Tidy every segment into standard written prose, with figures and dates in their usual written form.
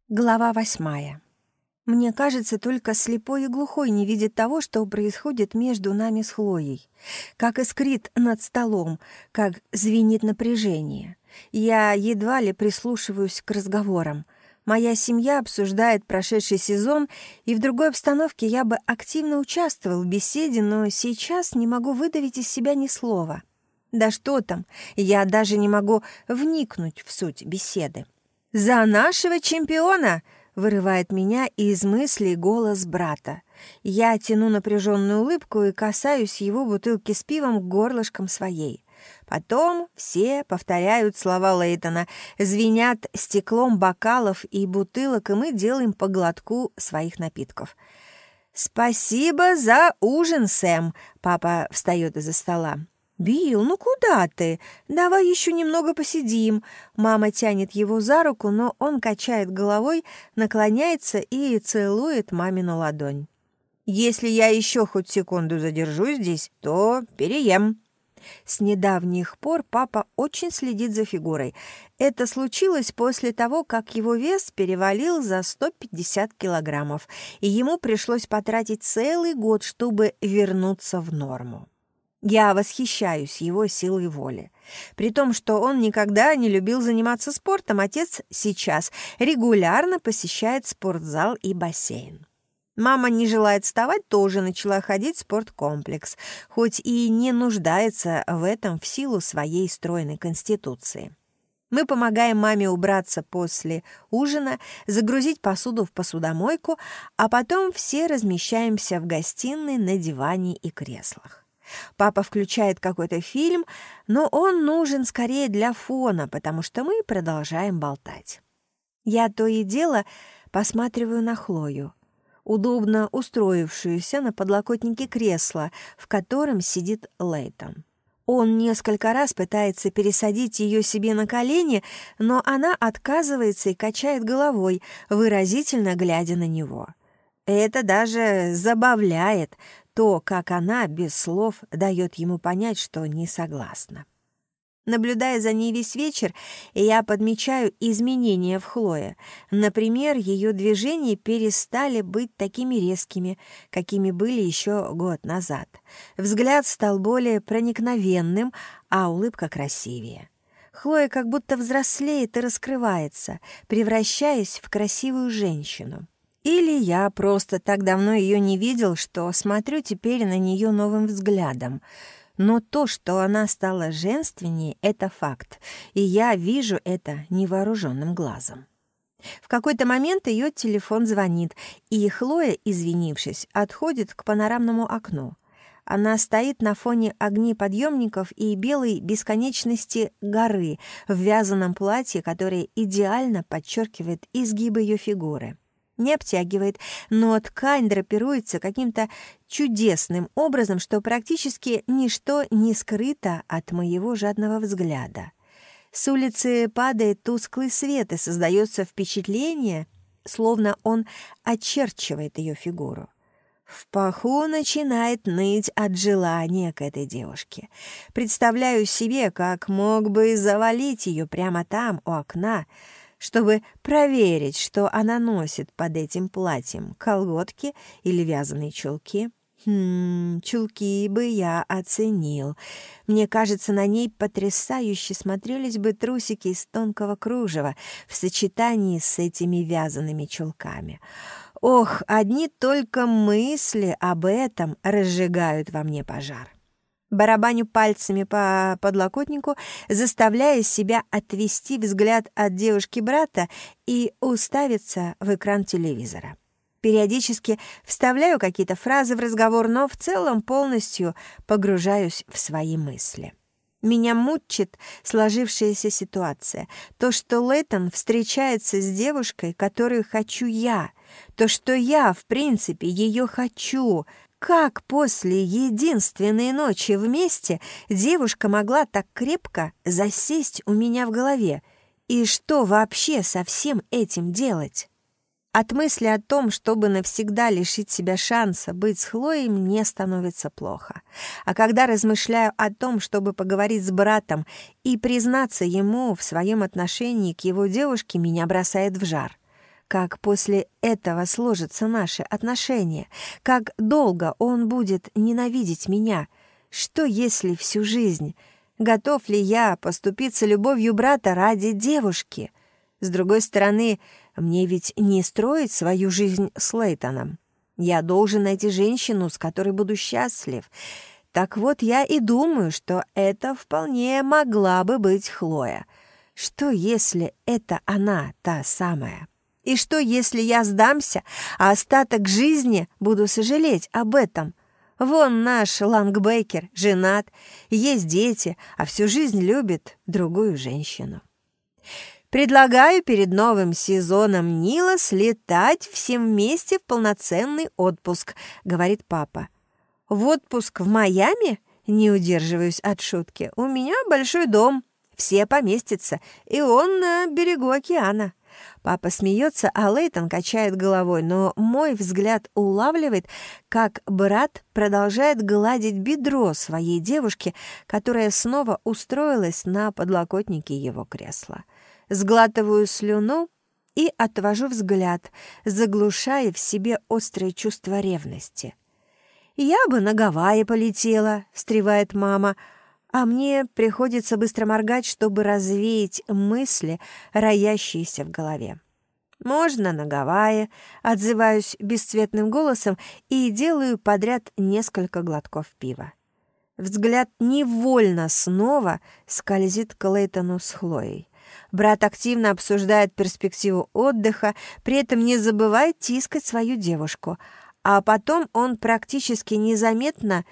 Глава 8. Мне кажется, только слепой и глухой не видит того, что происходит между нами с Хлоей. Как искрит над столом, как звенит напряжение. Я едва ли прислушиваюсь к разговорам. Моя семья обсуждает прошедший сезон, и в другой обстановке я бы активно участвовал в беседе, но сейчас не могу выдавить из себя ни слова. Да что там, я даже не могу вникнуть в суть беседы. «За нашего чемпиона!» — вырывает меня из мыслей голос брата. Я тяну напряженную улыбку и касаюсь его бутылки с пивом горлышком своей. Потом все повторяют слова Лейтона, звенят стеклом бокалов и бутылок, и мы делаем по глотку своих напитков. «Спасибо за ужин, Сэм!» — папа встает из-за стола. «Билл, ну куда ты? Давай еще немного посидим». Мама тянет его за руку, но он качает головой, наклоняется и целует мамину ладонь. «Если я еще хоть секунду задержусь здесь, то переем». С недавних пор папа очень следит за фигурой. Это случилось после того, как его вес перевалил за 150 килограммов, и ему пришлось потратить целый год, чтобы вернуться в норму. Я восхищаюсь его силой воли. При том, что он никогда не любил заниматься спортом, отец сейчас регулярно посещает спортзал и бассейн. Мама не желает вставать, тоже начала ходить в спорткомплекс, хоть и не нуждается в этом в силу своей стройной конституции. Мы помогаем маме убраться после ужина, загрузить посуду в посудомойку, а потом все размещаемся в гостиной на диване и креслах. Папа включает какой-то фильм, но он нужен скорее для фона, потому что мы продолжаем болтать. Я то и дело посматриваю на Хлою, удобно устроившуюся на подлокотнике кресла, в котором сидит Лейтон. Он несколько раз пытается пересадить ее себе на колени, но она отказывается и качает головой, выразительно глядя на него. Это даже забавляет то, как она без слов дает ему понять, что не согласна. Наблюдая за ней весь вечер, я подмечаю изменения в Хлое. Например, ее движения перестали быть такими резкими, какими были еще год назад. Взгляд стал более проникновенным, а улыбка красивее. Хлоя как будто взрослеет и раскрывается, превращаясь в красивую женщину. Или я просто так давно ее не видел, что смотрю теперь на нее новым взглядом. Но то, что она стала женственнее, это факт, и я вижу это невооруженным глазом. В какой-то момент ее телефон звонит, и Хлоя, извинившись, отходит к панорамному окну. Она стоит на фоне огней подъемников и белой бесконечности горы в вязаном платье, которое идеально подчеркивает изгибы ее фигуры. Не обтягивает, но ткань драпируется каким-то чудесным образом, что практически ничто не скрыто от моего жадного взгляда. С улицы падает тусклый свет, и создается впечатление, словно он очерчивает ее фигуру. В паху начинает ныть от желания к этой девушке. Представляю себе, как мог бы завалить ее прямо там, у окна, чтобы проверить, что она носит под этим платьем, колготки или вязаные чулки. Чулки бы я оценил. Мне кажется, на ней потрясающе смотрелись бы трусики из тонкого кружева в сочетании с этими вязаными чулками. Ох, одни только мысли об этом разжигают во мне пожар. Барабаню пальцами по подлокотнику, заставляя себя отвести взгляд от девушки-брата и уставиться в экран телевизора. Периодически вставляю какие-то фразы в разговор, но в целом полностью погружаюсь в свои мысли. Меня мучит сложившаяся ситуация. То, что Лейтон встречается с девушкой, которую хочу я. То, что я, в принципе, ее хочу. Как после единственной ночи вместе девушка могла так крепко засесть у меня в голове? И что вообще со всем этим делать? От мысли о том, чтобы навсегда лишить себя шанса быть с Хлоей, мне становится плохо. А когда размышляю о том, чтобы поговорить с братом и признаться ему в своем отношении к его девушке, меня бросает в жар. как после этого сложатся наши отношения, как долго он будет ненавидеть меня. Что, если всю жизнь? Готов ли я поступиться любовью брата ради девушки? С другой стороны, мне ведь не строить свою жизнь с Лейтоном. Я должен найти женщину, с которой буду счастлив. Так вот, я и думаю, что это вполне могла бы быть Хлоя. Что, если это она, та самая? И что, если я сдамся, а остаток жизни буду сожалеть об этом? Вон наш Лангбекер женат, есть дети, а всю жизнь любит другую женщину. Предлагаю перед новым сезоном Нила слетать всем вместе в полноценный отпуск, говорит папа. В отпуск в Майами? Не удерживаюсь от шутки. У меня большой дом, все поместятся, и он на берегу океана. Папа смеется, а Лейтон качает головой, но мой взгляд улавливает, как брат продолжает гладить бедро своей девушки, которая снова устроилась на подлокотнике его кресла. Сглатываю слюну и отвожу взгляд, заглушая в себе острое чувство ревности. «Я бы на Гавайи полетела», — встревает мама, а мне приходится быстро моргать, чтобы развеять мысли, роящиеся в голове. «Можно на Гавайи», — отзываюсь бесцветным голосом и делаю подряд несколько глотков пива. Взгляд невольно снова скользит к Лейтону с Хлоей. Брат активно обсуждает перспективу отдыха, при этом не забывает тискать свою девушку, а потом он практически незаметно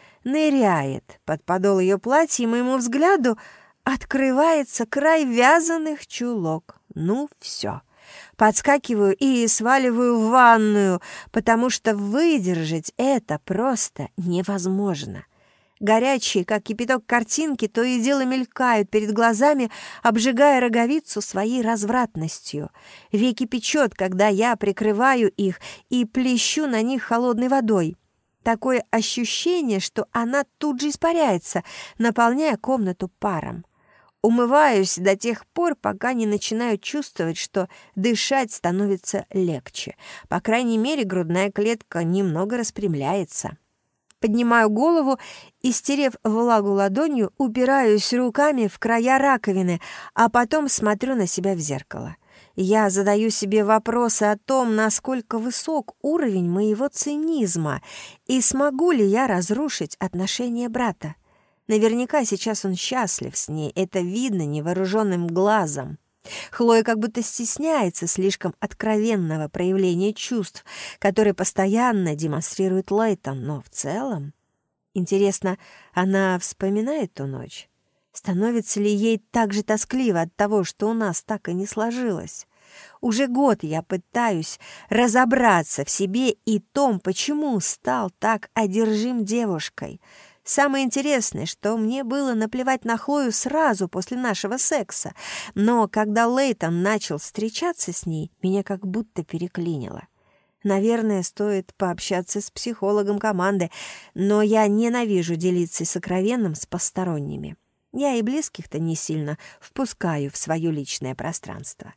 ныряет под подол ее платья, и моему взгляду открывается край вязаных чулок. Ну, все. Подскакиваю и сваливаю в ванную, потому что выдержать это просто невозможно. Горячие, как кипяток, картинки то и дело мелькают перед глазами, обжигая роговицу своей развратностью. Веки печет, когда я прикрываю их и плещу на них холодной водой. Такое ощущение, что она тут же испаряется, наполняя комнату паром. Умываюсь до тех пор, пока не начинаю чувствовать, что дышать становится легче. По крайней мере, грудная клетка немного распрямляется. Поднимаю голову и, стерев влагу ладонью, упираюсь руками в края раковины, а потом смотрю на себя в зеркало. Я задаю себе вопросы о том, насколько высок уровень моего цинизма и смогу ли я разрушить отношения брата. Наверняка сейчас он счастлив с ней, это видно невооруженным глазом. Хлоя как будто стесняется слишком откровенного проявления чувств, которые постоянно демонстрирует Лейтон, но в целом... Интересно, она вспоминает ту ночь? Становится ли ей так же тоскливо от того, что у нас так и не сложилось? Уже год я пытаюсь разобраться в себе и том, почему стал так одержим девушкой. Самое интересное, что мне было наплевать на Хлою сразу после нашего секса, но когда Лейтон начал встречаться с ней, меня как будто переклинило. Наверное, стоит пообщаться с психологом команды, но я ненавижу делиться сокровенным с посторонними. Я и близких-то не сильно впускаю в свое личное пространство.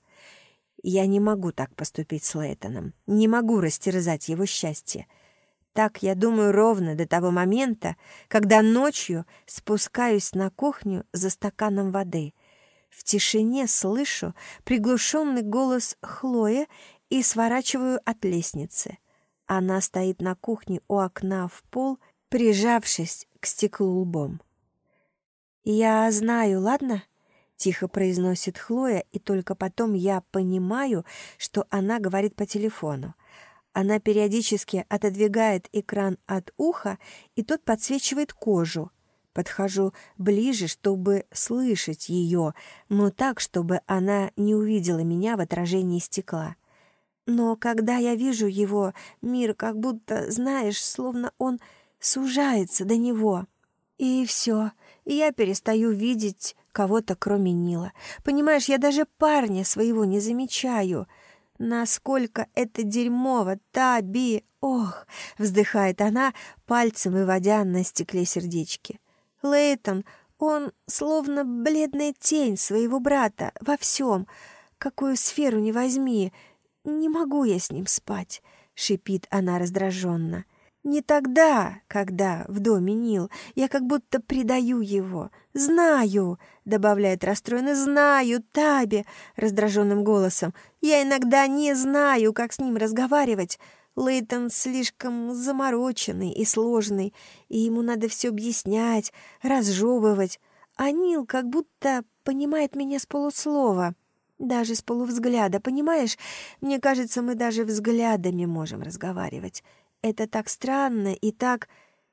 Я не могу так поступить с Лейтоном, не могу растерзать его счастье. Так я думаю ровно до того момента, когда ночью спускаюсь на кухню за стаканом воды. В тишине слышу приглушенный голос Хлои и сворачиваю от лестницы. Она стоит на кухне у окна в пол, прижавшись к стеклу лбом. «Я знаю, ладно?» — тихо произносит Хлоя, и только потом я понимаю, что она говорит по телефону. Она периодически отодвигает экран от уха, и тот подсвечивает кожу. Подхожу ближе, чтобы слышать ее, но так, чтобы она не увидела меня в отражении стекла. Но когда я вижу его, мир как будто, знаешь, словно он сужается до него. И все, я перестаю видеть кого-то, кроме Нила. Понимаешь, я даже парня своего не замечаю. Насколько это дерьмово, Таби! Ох!» — вздыхает она, пальцем выводя на стекле сердечки. «Лейтон, он словно бледная тень своего брата во всем, какую сферу ни возьми. «Не могу я с ним спать», — шипит она раздраженно. «Не тогда, когда в доме Нил. Я как будто предаю его. Знаю», — добавляет расстроенно, «знаю, Таби», раздраженным голосом. «Я иногда не знаю, как с ним разговаривать. Лейтон слишком замороченный и сложный, и ему надо все объяснять, разжевывать. А Нил как будто понимает меня с полуслова, даже с полувзгляда, понимаешь? Мне кажется, мы даже взглядами можем разговаривать. Это так странно и так...»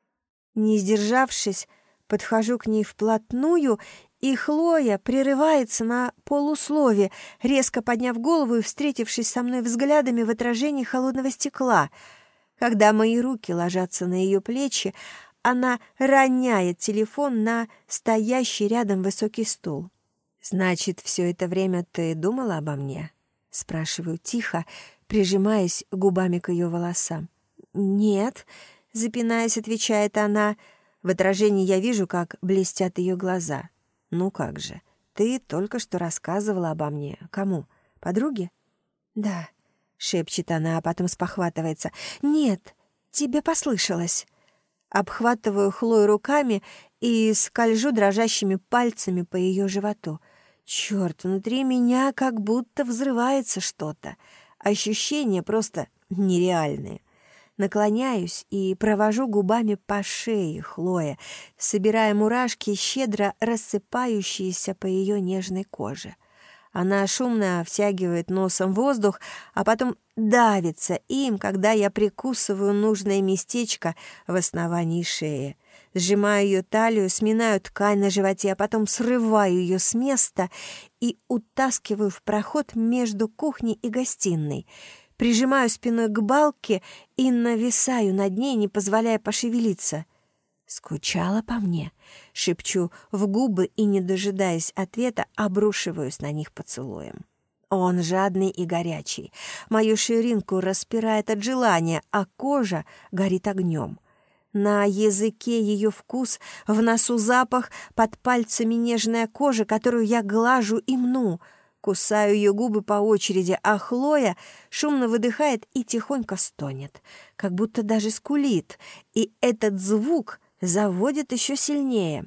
Не сдержавшись, подхожу к ней вплотную, и Хлоя прерывается на полуслове, резко подняв голову и встретившись со мной взглядами в отражении холодного стекла. Когда мои руки ложатся на ее плечи, она роняет телефон на стоящий рядом высокий стул. «Значит, все это время ты думала обо мне?» — спрашиваю тихо, прижимаясь губами к ее волосам. «Нет», — запинаясь, отвечает она. В отражении я вижу, как блестят ее глаза. «Ну как же, ты только что рассказывала обо мне. Кому? Подруге?» «Да», — шепчет она, а потом спохватывается. «Нет, тебе послышалось». Обхватываю Хлою руками и скольжу дрожащими пальцами по ее животу. Черт, внутри меня как будто взрывается что-то. Ощущения просто нереальные. Наклоняюсь и провожу губами по шее Хлои, собирая мурашки, щедро рассыпающиеся по ее нежной коже. Она шумно втягивает носом воздух, а потом давится им, когда я прикусываю нужное местечко в основании шеи. Сжимаю ее талию, сминаю ткань на животе, а потом срываю ее с места и утаскиваю в проход между кухней и гостиной. Прижимаю спиной к балке и нависаю над ней, не позволяя пошевелиться. «Скучала по мне?» — шепчу в губы и, не дожидаясь ответа, обрушиваюсь на них поцелуем. Он жадный и горячий. Мою ширинку распирает от желания, а кожа горит огнем. На языке ее вкус, в носу запах, под пальцами нежная кожа, которую я глажу и мну. Кусаю ее губы по очереди, а Хлоя шумно выдыхает и тихонько стонет, как будто даже скулит, и этот звук заводит еще сильнее.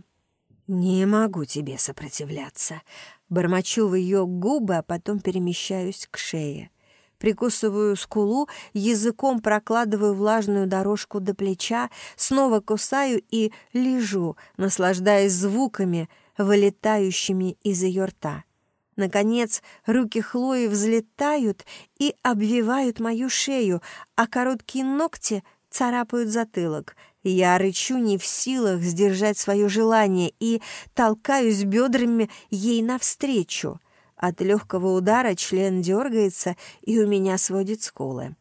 «Не могу тебе сопротивляться», — бормочу в ее губы, а потом перемещаюсь к шее. Прикусываю скулу, языком прокладываю влажную дорожку до плеча, снова кусаю и лежу, наслаждаясь звуками, вылетающими из ее рта. Наконец, руки Хлои взлетают и обвивают мою шею, а короткие ногти царапают затылок. Я рычу, не в силах сдержать свое желание, и толкаюсь бедрами ей навстречу. От легкого удара член дергается, и у меня сводит скулы.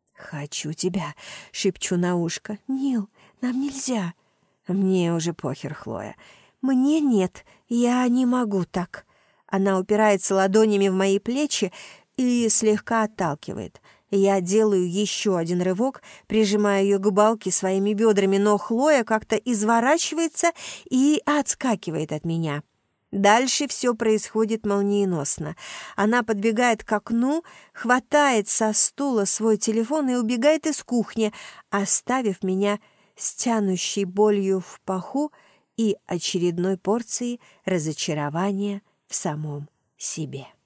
«Хочу тебя», — шепчу на ушко. «Нил, нам нельзя». «Мне уже похер, Хлоя». «Мне нет, я не могу так». Она упирается ладонями в мои плечи и слегка отталкивает. Я делаю еще один рывок, прижимая ее к балке своими бедрами, но Хлоя как-то изворачивается и отскакивает от меня. Дальше все происходит молниеносно. Она подбегает к окну, хватает со стула свой телефон и убегает из кухни, оставив меня с тянущей болью в паху и очередной порцией разочарования в самом себе.